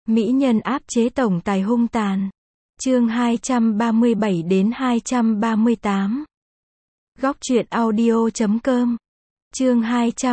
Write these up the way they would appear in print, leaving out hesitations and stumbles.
Mỹ nhân áp chế tổng tài hung tàn. Chương 237 đến 238. Góc truyện audio.com. Chương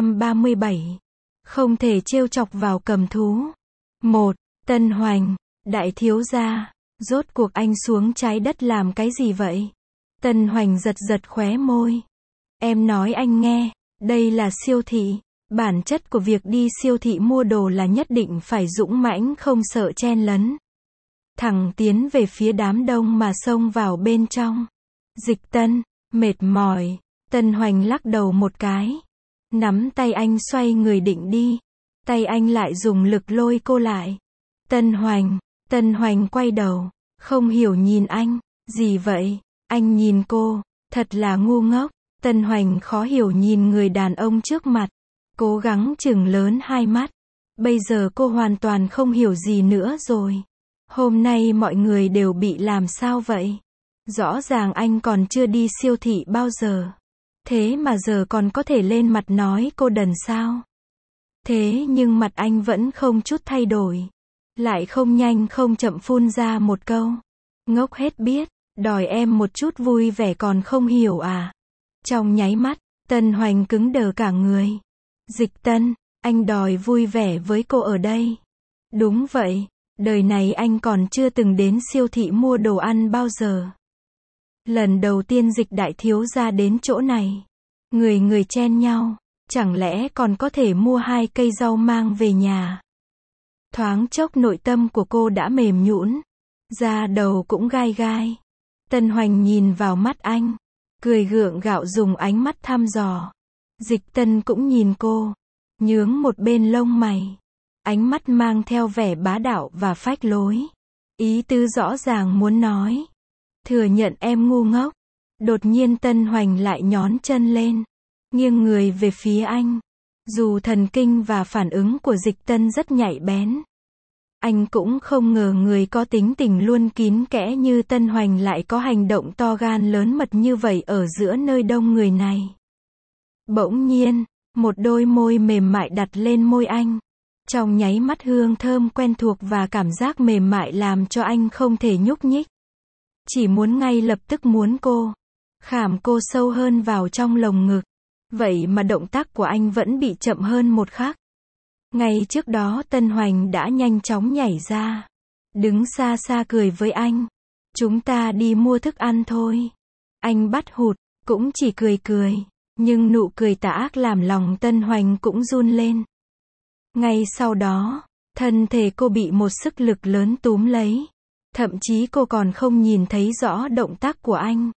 237. Không thể trêu chọc vào cầm thú. 1. Tân Hoành, đại thiếu gia, rốt cuộc anh xuống trái đất làm cái gì vậy? Tân Hoành giật giật khóe môi. Em nói anh nghe, đây là siêu thị. Bản chất của việc đi siêu thị mua đồ là nhất định phải dũng mãnh không sợ chen lấn. Thẳng tiến về phía đám đông mà xông vào bên trong. Dịch Tân, mệt mỏi. Tân Hoành lắc đầu một cái. Nắm tay anh xoay người định đi. Tay anh lại dùng lực lôi cô lại. Tân Hoành quay đầu. Không hiểu nhìn anh. Gì vậy? Anh nhìn cô. Thật là ngu ngốc. Tân Hoành khó hiểu nhìn người đàn ông trước mặt. Cố gắng chừng lớn hai mắt. Bây giờ cô hoàn toàn không hiểu gì nữa rồi. Hôm nay mọi người đều bị làm sao vậy? Rõ ràng anh còn chưa đi siêu thị bao giờ. Thế mà giờ còn có thể lên mặt nói cô đần sao? Thế nhưng mặt anh vẫn không chút thay đổi. Lại không nhanh không chậm phun ra một câu. Ngốc hết biết, đòi em một chút vui vẻ còn không hiểu à? Trong nháy mắt, Tân Hoành cứng đờ cả người. Dịch Tân, anh đòi vui vẻ với cô ở đây. Đúng vậy, đời này anh còn chưa từng đến siêu thị mua đồ ăn bao giờ. Lần đầu tiên Dịch đại thiếu gia đến chỗ này. Người chen nhau, chẳng lẽ còn có thể mua 2 cây rau mang về nhà. Thoáng chốc nội tâm của cô đã mềm nhũn, da đầu cũng gai gai. Tân Hoành nhìn vào mắt anh, cười gượng gạo dùng ánh mắt thăm dò. Dịch Tân cũng nhìn cô, nhướng một bên lông mày. Ánh mắt mang theo vẻ bá đạo và phách lối. Ý tứ rõ ràng muốn nói. Thừa nhận em ngu ngốc. Đột nhiên Tân Hoành lại nhón chân lên. Nghiêng người về phía anh. Dù thần kinh và phản ứng của Dịch Tân rất nhạy bén. Anh cũng không ngờ người có tính tình luôn kín kẽ như Tân Hoành lại có hành động to gan lớn mật như vậy ở giữa nơi đông người này. Bỗng nhiên, một đôi môi mềm mại đặt lên môi anh. Trong nháy mắt hương thơm quen thuộc và cảm giác mềm mại làm cho anh không thể nhúc nhích. Chỉ muốn ngay lập tức muốn cô. Khảm cô sâu hơn vào trong lồng ngực. Vậy mà động tác của anh vẫn bị chậm hơn một khắc. Ngay trước đó Tân Hoành đã nhanh chóng nhảy ra. Đứng xa xa cười với anh. Chúng ta đi mua thức ăn thôi. Anh bắt hụt, cũng chỉ cười cười. Nhưng nụ cười tà ác làm lòng Tân Hoành cũng run lên. Ngay sau đó, thân thể cô bị một sức lực lớn túm lấy. Thậm chí cô còn không nhìn thấy rõ động tác của anh.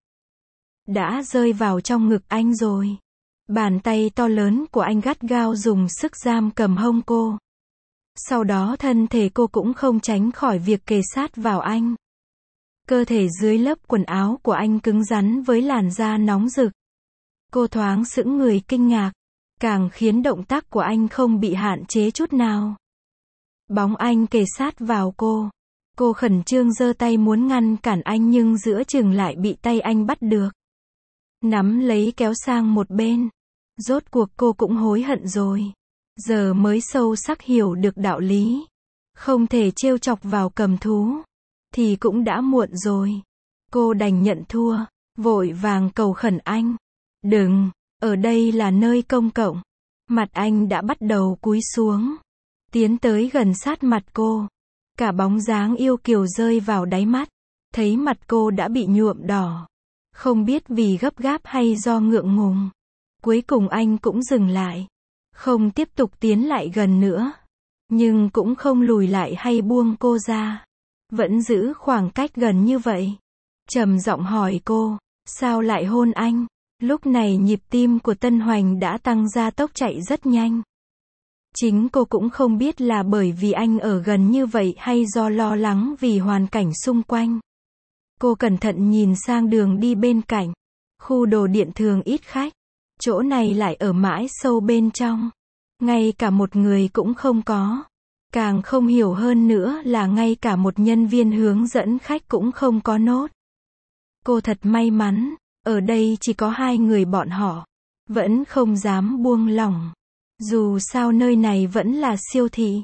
Đã rơi vào trong ngực anh rồi. Bàn tay to lớn của anh gắt gao dùng sức giam cầm hông cô. Sau đó thân thể cô cũng không tránh khỏi việc kề sát vào anh. Cơ thể dưới lớp quần áo của anh cứng rắn với làn da nóng rực. Cô thoáng sững người kinh ngạc. Càng khiến động tác của anh không bị hạn chế chút nào. Bóng anh kề sát vào cô. Cô khẩn trương giơ tay muốn ngăn cản anh nhưng giữa chừng lại bị tay anh bắt được. Nắm lấy kéo sang một bên. Rốt cuộc cô cũng hối hận rồi. Giờ mới sâu sắc hiểu được đạo lý. Không thể trêu chọc vào cầm thú. Thì cũng đã muộn rồi. Cô đành nhận thua. Vội vàng cầu khẩn anh. Đừng, ở đây là nơi công cộng. Mặt anh đã bắt đầu cúi xuống. Tiến tới gần sát mặt cô. Cả bóng dáng yêu kiều rơi vào đáy mắt. Thấy mặt cô đã bị nhuộm đỏ. Không biết vì gấp gáp hay do ngượng ngùng. Cuối cùng anh cũng dừng lại. Không tiếp tục tiến lại gần nữa. Nhưng cũng không lùi lại hay buông cô ra. Vẫn giữ khoảng cách gần như vậy. Trầm giọng hỏi cô, sao lại hôn anh? Lúc này nhịp tim của Tân Hoành đã tăng gia tốc chạy rất nhanh. Chính cô cũng không biết là bởi vì anh ở gần như vậy hay do lo lắng vì hoàn cảnh xung quanh. Cô cẩn thận nhìn sang đường đi bên cạnh. Khu đồ điện thường ít khách. Chỗ này lại ở mãi sâu bên trong. Ngay cả một người cũng không có. Càng không hiểu hơn nữa là ngay cả một nhân viên hướng dẫn khách cũng không có nốt. Cô thật may mắn. Ở đây chỉ có 2 người bọn họ. Vẫn không dám buông lỏng. Dù sao nơi này vẫn là siêu thị.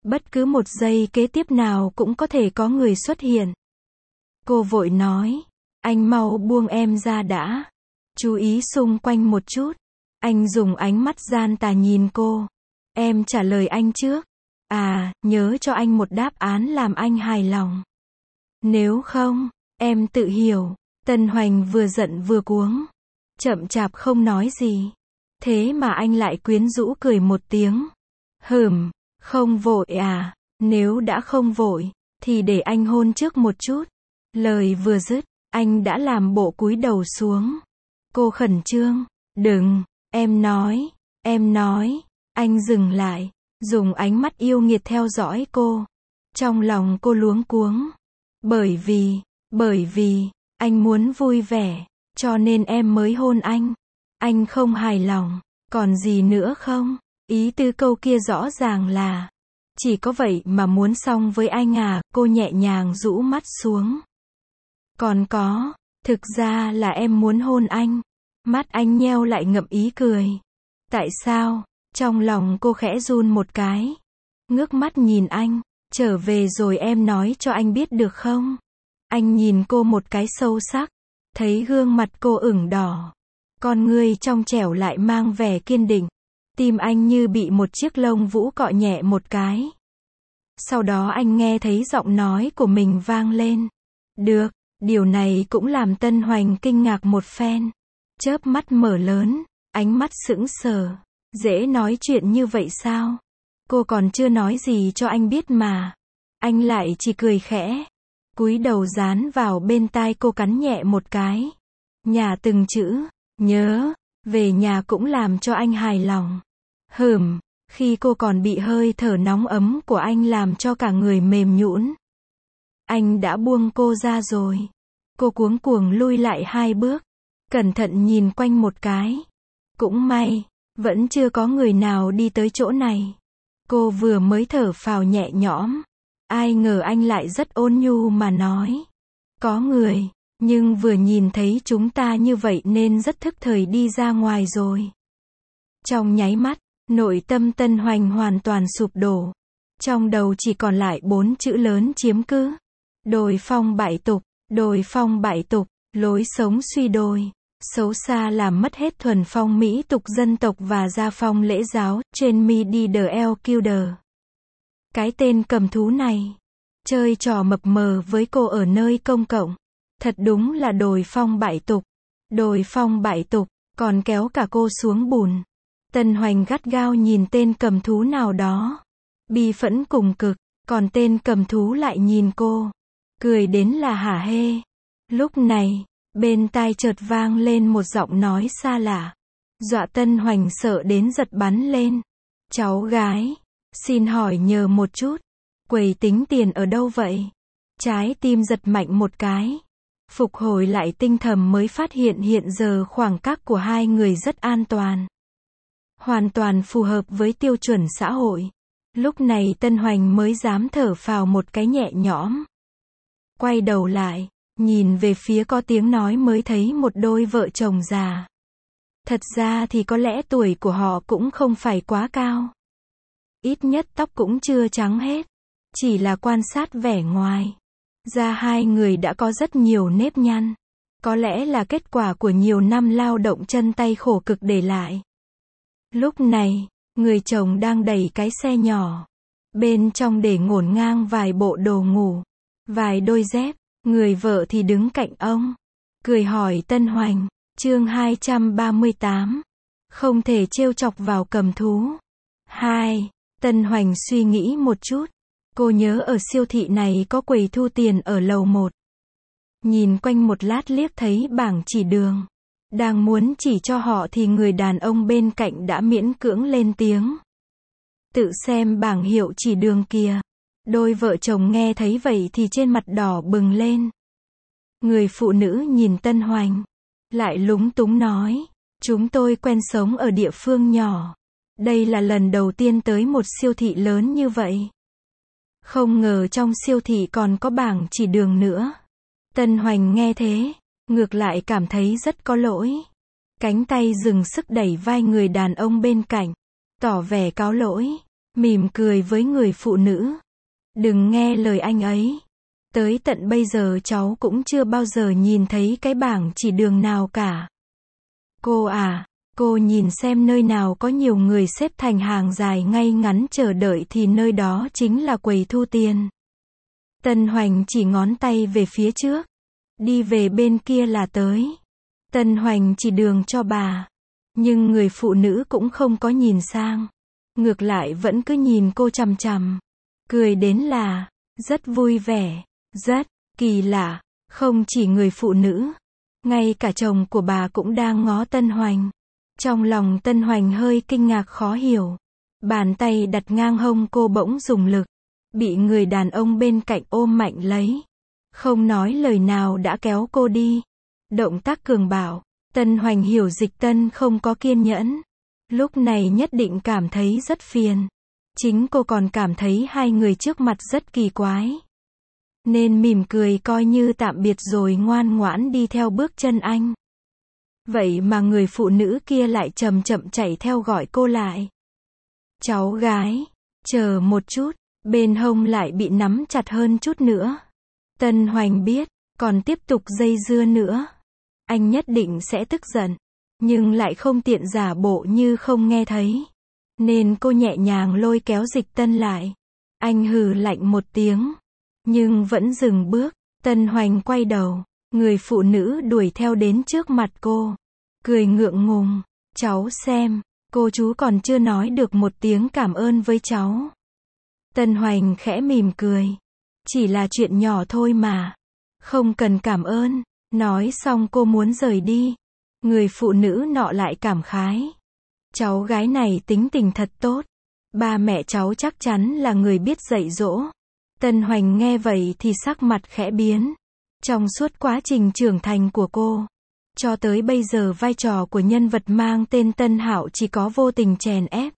Bất cứ một giây kế tiếp nào cũng có thể có người xuất hiện. Cô vội nói, anh mau buông em ra đã. Chú ý xung quanh một chút. Anh dùng ánh mắt gian tà nhìn cô. Em trả lời anh trước. À, nhớ cho anh một đáp án làm anh hài lòng. Nếu không, em tự hiểu. Tân Hoành vừa giận vừa cuống. Chậm chạp không nói gì. Thế mà anh lại quyến rũ cười một tiếng. Không vội à, nếu đã không vội, thì để anh hôn trước một chút. Lời vừa dứt, anh đã làm bộ cúi đầu xuống. Cô khẩn trương, đừng, em nói, anh dừng lại, dùng ánh mắt yêu nghiệt theo dõi cô. Trong lòng cô luống cuống. Bởi vì, anh muốn vui vẻ, cho nên em mới hôn anh. Anh không hài lòng, còn gì nữa không? Ý tứ câu kia rõ ràng là, chỉ có vậy mà muốn xong với anh à, cô nhẹ nhàng rũ mắt xuống. Còn có, thực ra là em muốn hôn anh. Mắt anh nheo lại ngậm ý cười. Tại sao? Trong lòng cô khẽ run một cái. Ngước mắt nhìn anh, trở về rồi em nói cho anh biết được không? Anh nhìn cô một cái sâu sắc, thấy gương mặt cô ửng đỏ. Con ngươi trong trẻo lại mang vẻ kiên định. Tim anh như bị một chiếc lông vũ cọ nhẹ một cái. Sau đó anh nghe thấy giọng nói của mình vang lên. Được, điều này cũng làm Tân Hoành kinh ngạc một phen. Chớp mắt mở lớn, ánh mắt sững sờ. Dễ nói chuyện như vậy sao? Cô còn chưa nói gì cho anh biết mà. Anh lại chỉ cười khẽ. Cúi đầu dán vào bên tai cô cắn nhẹ một cái. Nhả từng chữ, nhớ, về nhà cũng làm cho anh hài lòng. Khi cô còn bị hơi thở nóng ấm của anh làm cho cả người mềm nhũn. Anh đã buông cô ra rồi. Cô cuống cuồng lui lại 2 bước. Cẩn thận nhìn quanh một cái. Cũng may, vẫn chưa có người nào đi tới chỗ này. Cô vừa mới thở phào nhẹ nhõm. Ai ngờ anh lại rất ôn nhu mà nói. Có người, nhưng vừa nhìn thấy chúng ta như vậy nên rất thức thời đi ra ngoài rồi. Trong nháy mắt, nội tâm Tân Hoành hoàn toàn sụp đổ. Trong đầu chỉ còn lại 4 chữ lớn chiếm cứ. Đồi phong bại tục, lối sống suy đồi. Xấu xa làm mất hết thuần phong mỹ tục dân tộc và gia phong lễ giáo, trên mi đi the Elder. Cái tên cầm thú này, chơi trò mập mờ với cô ở nơi công cộng. Thật đúng là đồi phong bại tục, còn kéo cả cô xuống bùn. Tân Hoành gắt gao nhìn tên cầm thú nào đó. Bi phẫn cùng cực, còn tên cầm thú lại nhìn cô. Cười đến là hả hê. Lúc này, bên tai chợt vang lên một giọng nói xa lạ. Dọa Tân Hoành sợ đến giật bắn lên. Cháu gái, xin hỏi nhờ một chút. Quầy tính tiền ở đâu vậy? Trái tim giật mạnh một cái. Phục hồi lại tinh thần mới phát hiện giờ khoảng cách của hai người rất an toàn. Hoàn toàn phù hợp với tiêu chuẩn xã hội. Lúc này Tân Hoành mới dám thở phào một cái nhẹ nhõm. Quay đầu lại, nhìn về phía có tiếng nói mới thấy một đôi vợ chồng già. Thật ra thì có lẽ tuổi của họ cũng không phải quá cao. Ít nhất tóc cũng chưa trắng hết. Chỉ là quan sát vẻ ngoài. Da hai người đã có rất nhiều nếp nhăn. Có lẽ là kết quả của nhiều năm lao động chân tay khổ cực để lại. Lúc này, người chồng đang đẩy cái xe nhỏ. Bên trong để ngổn ngang vài bộ đồ ngủ, vài đôi dép. Người vợ thì đứng cạnh ông. Cười hỏi Tân Hoành. Chương 238. Không thể trêu chọc vào cầm thú. 2. Tân Hoành suy nghĩ một chút. Cô nhớ ở siêu thị này có quầy thu tiền ở lầu 1. Nhìn quanh một lát liếc thấy bảng chỉ đường. Đang muốn chỉ cho họ thì người đàn ông bên cạnh đã miễn cưỡng lên tiếng. Tự xem bảng hiệu chỉ đường kìa. Đôi vợ chồng nghe thấy vậy thì trên mặt đỏ bừng lên. Người phụ nữ nhìn Tân Hoành. Lại lúng túng nói. Chúng tôi quen sống ở địa phương nhỏ. Đây là lần đầu tiên tới một siêu thị lớn như vậy. Không ngờ trong siêu thị còn có bảng chỉ đường nữa. Tân Hoành nghe thế, ngược lại cảm thấy rất có lỗi. Cánh tay dừng sức đẩy vai người đàn ông bên cạnh, tỏ vẻ cáo lỗi. mỉm cười với người phụ nữ. Đừng nghe lời anh ấy. Tới tận bây giờ cháu cũng chưa bao giờ nhìn thấy cái bảng chỉ đường nào cả. Cô à, cô nhìn xem nơi nào có nhiều người xếp thành hàng dài ngay ngắn chờ đợi thì nơi đó chính là quầy thu tiền. Tân Hoành chỉ ngón tay về phía trước. Đi về bên kia là tới. Tân Hoành chỉ đường cho bà. Nhưng người phụ nữ cũng không có nhìn sang. Ngược lại vẫn cứ nhìn cô chằm chằm. Cười đến là rất vui vẻ, rất kỳ lạ. Không chỉ người phụ nữ, ngay cả chồng của bà cũng đang ngó Tân Hoành. Trong lòng Tân Hoành hơi kinh ngạc khó hiểu. Bàn tay đặt ngang hông cô bỗng dùng lực. Bị người đàn ông bên cạnh ôm mạnh lấy. Không nói lời nào đã kéo cô đi. Động tác cường bạo. Tân Hoành hiểu Dịch Tân không có kiên nhẫn. Lúc này nhất định cảm thấy rất phiền. Chính cô còn cảm thấy hai người trước mặt rất kỳ quái. Nên mỉm cười coi như tạm biệt rồi ngoan ngoãn đi theo bước chân anh. Vậy mà người phụ nữ kia lại chậm chậm chạy theo gọi cô lại. Cháu gái, chờ một chút, bên hông lại bị nắm chặt hơn chút nữa. Tân Hoành biết, còn tiếp tục dây dưa nữa, anh nhất định sẽ tức giận, nhưng lại không tiện giả bộ như không nghe thấy. Nên cô nhẹ nhàng lôi kéo Dịch Tân lại. Anh hừ lạnh một tiếng, nhưng vẫn dừng bước. Tân Hoành quay đầu, người phụ nữ đuổi theo đến trước mặt cô. Cười ngượng ngùng, cháu xem, cô chú còn chưa nói được một tiếng cảm ơn với cháu. Tân Hoành khẽ mỉm cười. Chỉ là chuyện nhỏ thôi mà. Không cần cảm ơn. Nói xong cô muốn rời đi. Người phụ nữ nọ lại cảm khái. Cháu gái này tính tình thật tốt. Ba mẹ cháu chắc chắn là người biết dạy dỗ. Tân Hoành nghe vậy thì sắc mặt khẽ biến. Trong suốt quá trình trưởng thành của cô, cho tới bây giờ vai trò của nhân vật mang tên Tân Hạo chỉ có vô tình chèn ép.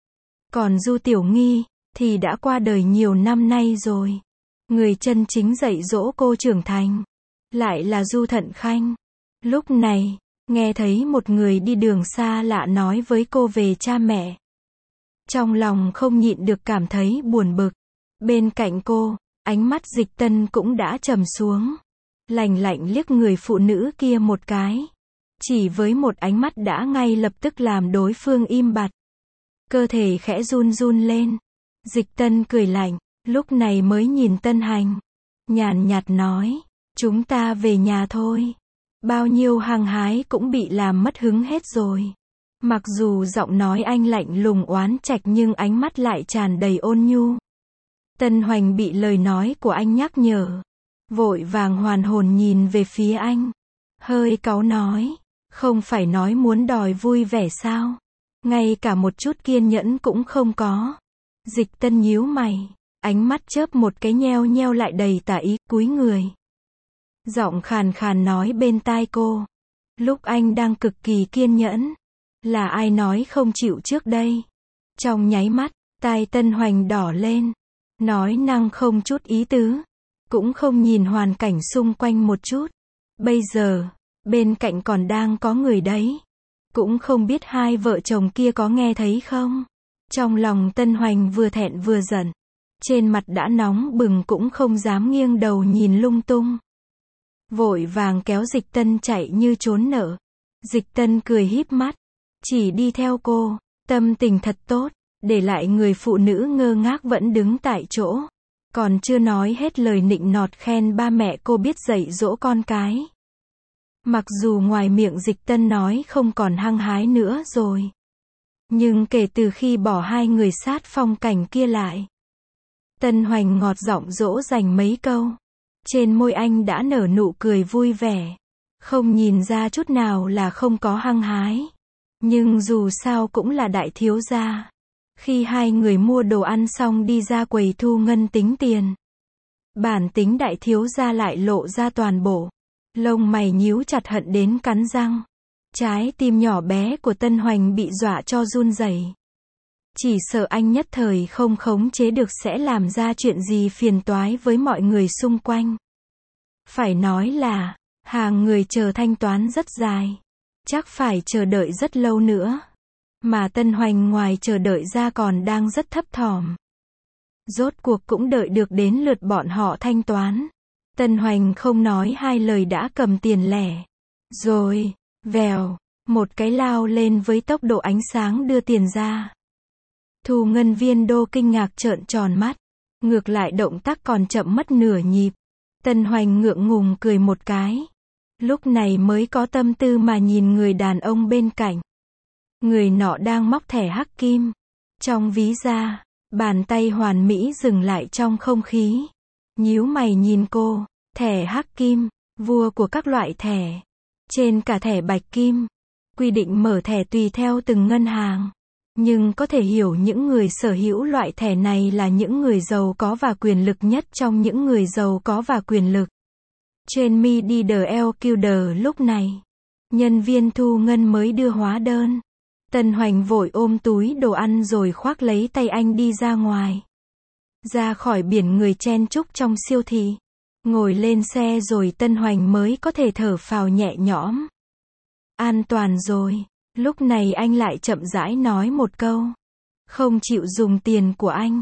Còn Du Tiểu Nghi thì đã qua đời nhiều năm nay rồi. Người chân chính dạy dỗ cô trưởng thành lại là Du Thận Khanh. Lúc này, nghe thấy một người đi đường xa lạ nói với cô về cha mẹ. Trong lòng không nhịn được cảm thấy buồn bực. Bên cạnh cô, ánh mắt Dịch Tân cũng đã trầm xuống. Lạnh lạnh liếc người phụ nữ kia một cái. Chỉ với một ánh mắt đã ngay lập tức làm đối phương im bặt. Cơ thể khẽ run run lên. Dịch Tân cười lạnh, lúc này mới nhìn Tân Hành. Nhàn nhạt nói, chúng ta về nhà thôi. Bao nhiêu hăng hái cũng bị làm mất hứng hết rồi. Mặc dù giọng nói anh lạnh lùng oán trách nhưng ánh mắt lại tràn đầy ôn nhu. Tân Hoành bị lời nói của anh nhắc nhở. Vội vàng hoàn hồn nhìn về phía anh. Hơi cáu nói, không phải nói muốn đòi vui vẻ sao? Ngay cả một chút kiên nhẫn cũng không có. Dịch Tân nhíu mày, ánh mắt chớp một cái nheo nheo lại đầy tà ý, cúi người. Giọng khàn khàn nói bên tai cô. Lúc anh đang cực kỳ kiên nhẫn. Là ai nói không chịu trước đây? Trong nháy mắt, tai Tân Hoành đỏ lên. Nói năng không chút ý tứ. Cũng không nhìn hoàn cảnh xung quanh một chút. Bây giờ, bên cạnh còn đang có người đấy. Cũng không biết hai vợ chồng kia có nghe thấy không? Trong lòng Tân Hoành vừa thẹn vừa giận. Trên mặt đã nóng bừng cũng không dám nghiêng đầu nhìn lung tung. Vội vàng kéo Dịch Tân chạy như trốn nợ. Dịch Tân cười híp mắt. Chỉ đi theo cô. Tâm tình thật tốt. Để lại người phụ nữ ngơ ngác vẫn đứng tại chỗ. Còn chưa nói hết lời nịnh nọt khen ba mẹ cô biết dạy dỗ con cái. Mặc dù ngoài miệng Dịch Tân nói không còn hăng hái nữa rồi. Nhưng kể từ khi bỏ hai người sát phong cảnh kia lại. Tân Hoành ngọt giọng dỗ dành mấy câu. Trên môi anh đã nở nụ cười vui vẻ. Không nhìn ra chút nào là không có hăng hái. Nhưng dù sao cũng là đại thiếu gia. Khi hai người mua đồ ăn xong đi ra quầy thu ngân tính tiền. Bản tính đại thiếu gia lại lộ ra toàn bộ. Lông mày nhíu chặt hận đến cắn răng. Trái tim nhỏ bé của Tân Hoành bị dọa cho run rẩy. Chỉ sợ anh nhất thời không khống chế được sẽ làm ra chuyện gì phiền toái với mọi người xung quanh. Phải nói là, hàng người chờ thanh toán rất dài. Chắc phải chờ đợi rất lâu nữa. Mà Tân Hoành ngoài chờ đợi ra còn đang rất thấp thỏm. Rốt cuộc cũng đợi được đến lượt bọn họ thanh toán. Tân Hoành không nói hai lời đã cầm tiền lẻ. Rồi, vèo, một cái lao lên với tốc độ ánh sáng đưa tiền ra. Thu ngân viên Đô kinh ngạc trợn tròn mắt. Ngược lại động tác còn chậm mất nửa nhịp. Tân Hoành ngượng ngùng cười một cái. Lúc này mới có tâm tư mà nhìn người đàn ông bên cạnh. Người nọ đang móc thẻ hắc kim. Trong ví ra, bàn tay hoàn mỹ dừng lại trong không khí. Nhíu mày nhìn cô, thẻ hắc kim, vua của các loại thẻ. Trên cả thẻ bạch kim. Quy định mở thẻ tùy theo từng ngân hàng. Nhưng có thể hiểu những người sở hữu loại thẻ này là những người giàu có và quyền lực nhất trong những người giàu có và quyền lực. Trên mi đi LQD lúc này, nhân viên thu ngân mới đưa hóa đơn. Tân Hoành vội ôm túi đồ ăn rồi khoác lấy tay anh đi ra ngoài. Ra khỏi biển người chen chúc trong siêu thị. Ngồi lên xe rồi Tân Hoành mới có thể thở phào nhẹ nhõm. An toàn rồi. Lúc này anh lại chậm rãi nói một câu. Không chịu dùng tiền của anh.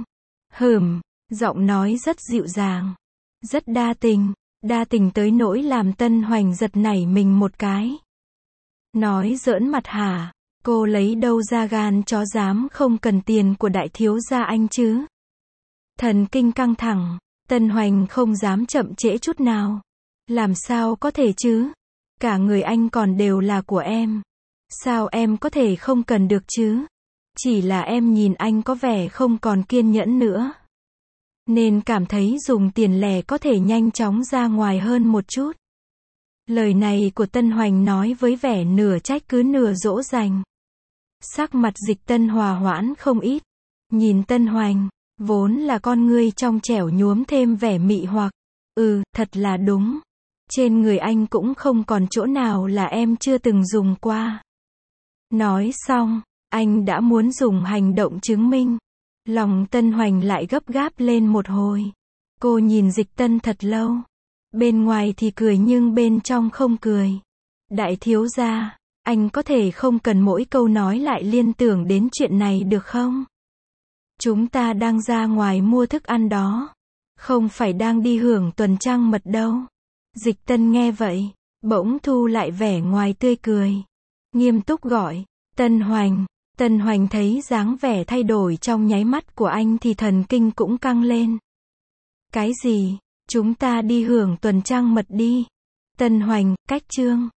Giọng nói rất dịu dàng. Rất đa tình tới nỗi làm Tân Hoành giật nảy mình một cái. Nói giỡn mặt hả? Cô lấy đâu ra gan chó dám không cần tiền của đại thiếu gia anh chứ? Thần kinh căng thẳng, Tân Hoành không dám chậm trễ chút nào. Làm sao có thể chứ? Cả người anh còn đều là của em. Sao em có thể không cần được chứ? Chỉ là em nhìn anh có vẻ không còn kiên nhẫn nữa. Nên cảm thấy dùng tiền lẻ có thể nhanh chóng ra ngoài hơn một chút. Lời này của Tân Hoành nói với vẻ nửa trách cứ nửa dỗ dành. Sắc mặt Dịch Tân hòa hoãn không ít. Nhìn Tân Hoành, vốn là con ngươi trong trẻo nhuốm thêm vẻ mị hoặc. Thật là đúng. Trên người anh cũng không còn chỗ nào là em chưa từng dùng qua. Nói xong, anh đã muốn dùng hành động chứng minh. Lòng Tân Hoành lại gấp gáp lên một hồi. Cô nhìn Dịch Tân thật lâu. Bên ngoài thì cười nhưng bên trong không cười. Đại thiếu gia, anh có thể không cần mỗi câu nói lại liên tưởng đến chuyện này được không? Chúng ta đang ra ngoài mua thức ăn đó. Không phải đang đi hưởng tuần trăng mật đâu. Dịch Tân nghe vậy, bỗng thu lại vẻ ngoài tươi cười. Nghiêm túc gọi, Tân Hoành. Tân Hoành thấy dáng vẻ thay đổi trong nháy mắt của anh thì thần kinh cũng căng lên. Cái gì? Chúng ta đi hưởng tuần trăng mật đi. Tân Hoành, cách chương.